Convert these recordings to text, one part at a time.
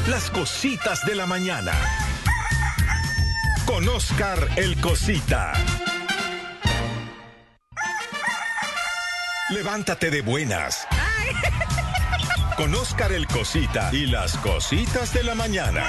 Las cositas de la mañana. Con Oscar el Cosita. Levántate de buenas. Con Oscar el Cosita y las cositas de la mañana.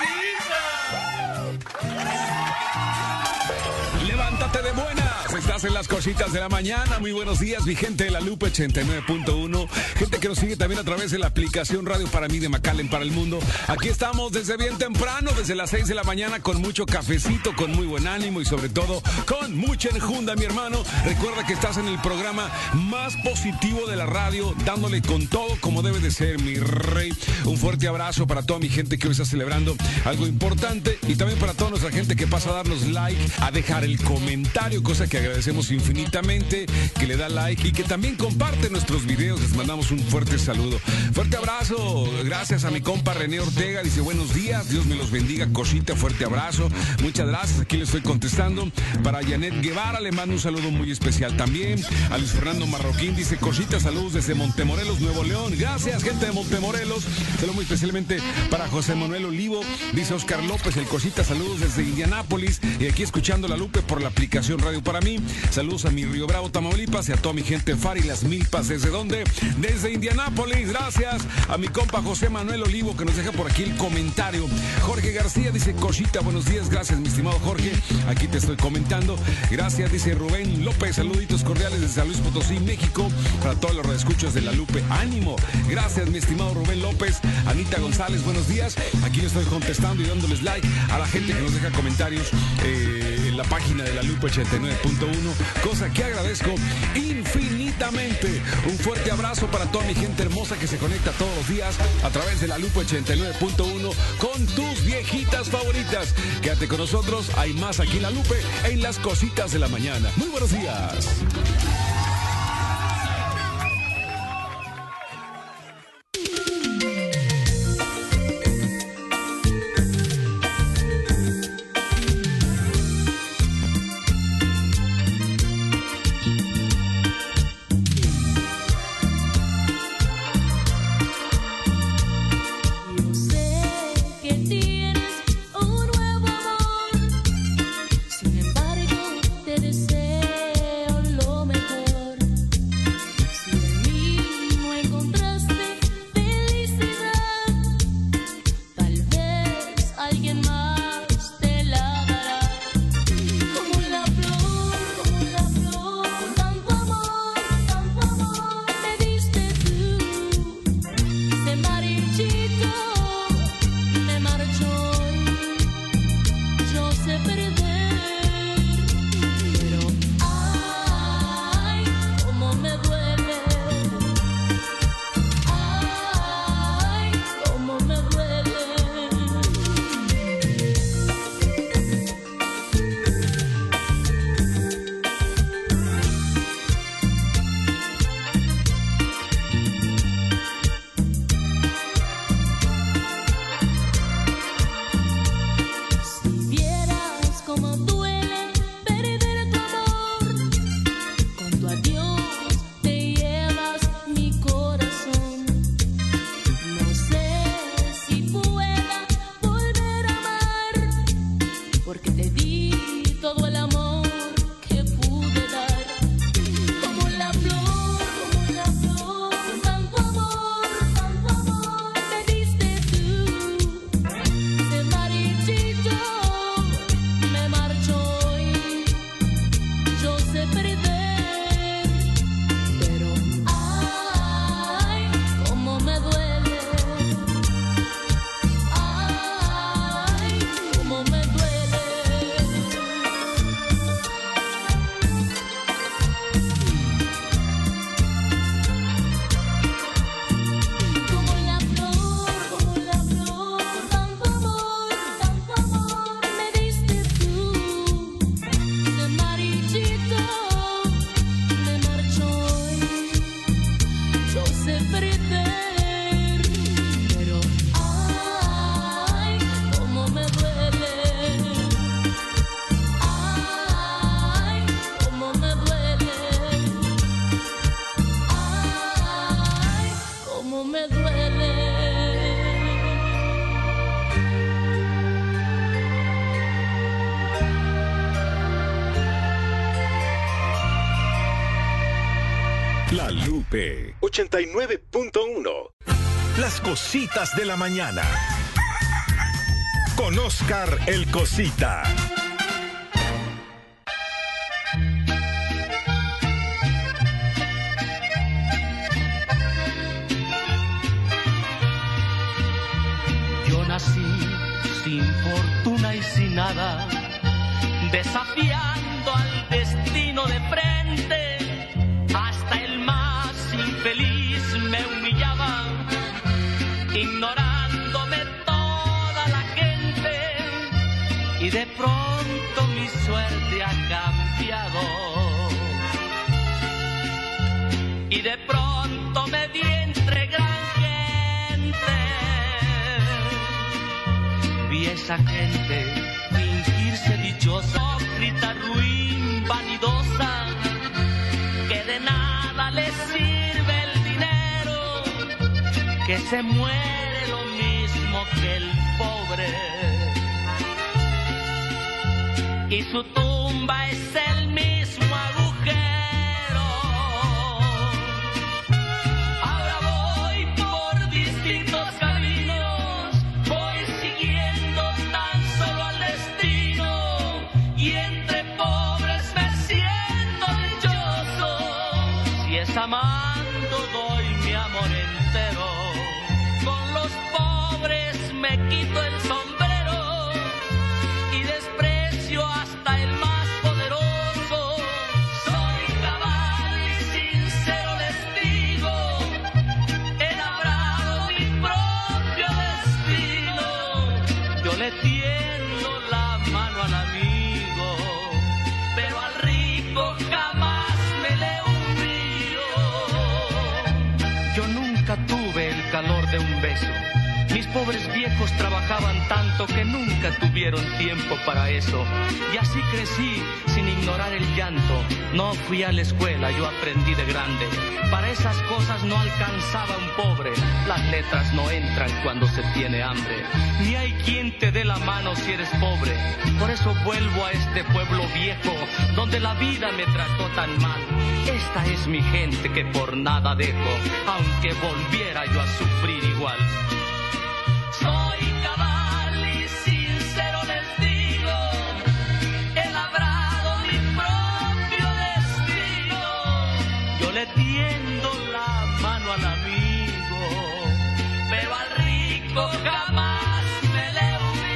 Levántate de buenas. Estás en las cositas de la mañana. Muy buenos días, mi gente de la Lupe 89.1. Gente que nos sigue también a través de la aplicación Radio para mí de McAllen para el mundo. Aquí estamos desde bien temprano, desde las 6 de la mañana, con mucho cafecito, con muy buen ánimo y sobre todo con mucha enjunda, mi hermano. Recuerda que estás en el programa más positivo de la radio, dándole con todo como debe de ser, mi rey. Un fuerte abrazo para toda mi gente que hoy está celebrando algo importante y también para toda nuestra gente que pasa a darnos like, a dejar el comentario, cosa que agradecemos infinitamente, que le da like y que también comparte nuestros videos. Les mandamos un fuerte saludo. Fuerte abrazo. Gracias a mi compa René Ortega. Dice, buenos días. Dios me los bendiga. Cosita, fuerte abrazo. Muchas gracias. Aquí le estoy contestando. Para Janet Guevara le mando un saludo muy especial también. A Luis Fernando Marroquín dice, Cosita, saludos desde Montemorelos, Nuevo León. Gracias, gente de Montemorelos. Saludo muy especialmente para José Manuel Olivo. Dice Oscar López, el Cosita, saludos desde Indianápolis. Y aquí escuchando la Lupe por la aplicación Radio para mí. Saludos a mi Río Bravo, Tamaulipas, y a toda mi gente Fari Las Milpas. ¿Desde dónde? Desde Indianápolis. Gracias a mi compa José Manuel Olivo, que nos deja por aquí el comentario. Jorge García dice, Cosita, buenos días. Gracias, mi estimado Jorge. Aquí te estoy comentando. Gracias, dice Rubén López. Saluditos cordiales desde San Luis Potosí, México. Para todos los radioescuchas de la Lupe. ¡Ánimo! Gracias, mi estimado Rubén López. Anita González, buenos días. Aquí le estoy contestando y dándoles like a la gente que nos deja comentarios en la página de la Lupe 89.1. Cosa que agradezco infinitamente. Un fuerte abrazo para toda mi gente hermosa que se conecta todos los días a través de la Lupe 89.1 con tus viejitas favoritas. Quédate con nosotros, hay más aquí en la Lupe, en las cositas de la mañana. Muy buenos días. Sin embargo, te deseo lo mejor. Guadalupe 89.1. Las cositas de la mañana. Con Oscar el Cosita. Yo nací sin fortuna y sin nada, desafiando al destino de frente. Hasta el más infeliz me humillaba, ignorándome toda la gente. Y de pronto mi suerte ha cambiado. Y de pronto me vi entre gran gente. Vi esa gente fingirse dichosa, hipócrita, ruin, vanidosa, que de nada les sirve el dinero, que se muere lo mismo que el pobre, y su tumba es el mismo agujero. Ahora voy por distintos caminos, voy siguiendo tan solo al destino, y entre pobres me siento dichoso. Si es amando doy mi amor entero, con los pobres me quito el sombrero y desprecio hasta el más poderoso. Soy cabal y sincero, les digo, he labrado mi propio destino. Yo le tiendo la mano al amigo, pero al rico jamás me le humillo. Yo nunca tuve el calor de un beso. Mis pobres viejos trabajaban tanto que nunca tuvieron tiempo para eso. Y así crecí sin ignorar el llanto. No fui a la escuela, yo aprendí de grande. Para esas cosas no alcanzaba un pobre. Las letras no entran cuando se tiene hambre. Ni hay quien te dé la mano si eres pobre. Por eso vuelvo a este pueblo viejo, donde la vida me trató tan mal. Esta es mi gente que por nada dejo, aunque volviera yo a sufrir igual. Soy cabal y sincero, les digo, he labrado mi propio destino. Yo le tiendo la mano al amigo, pero al rico jamás me le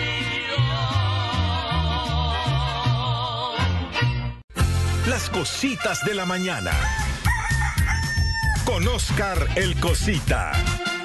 humillo. Las cositas de la mañana. Con Oscar el Cosita.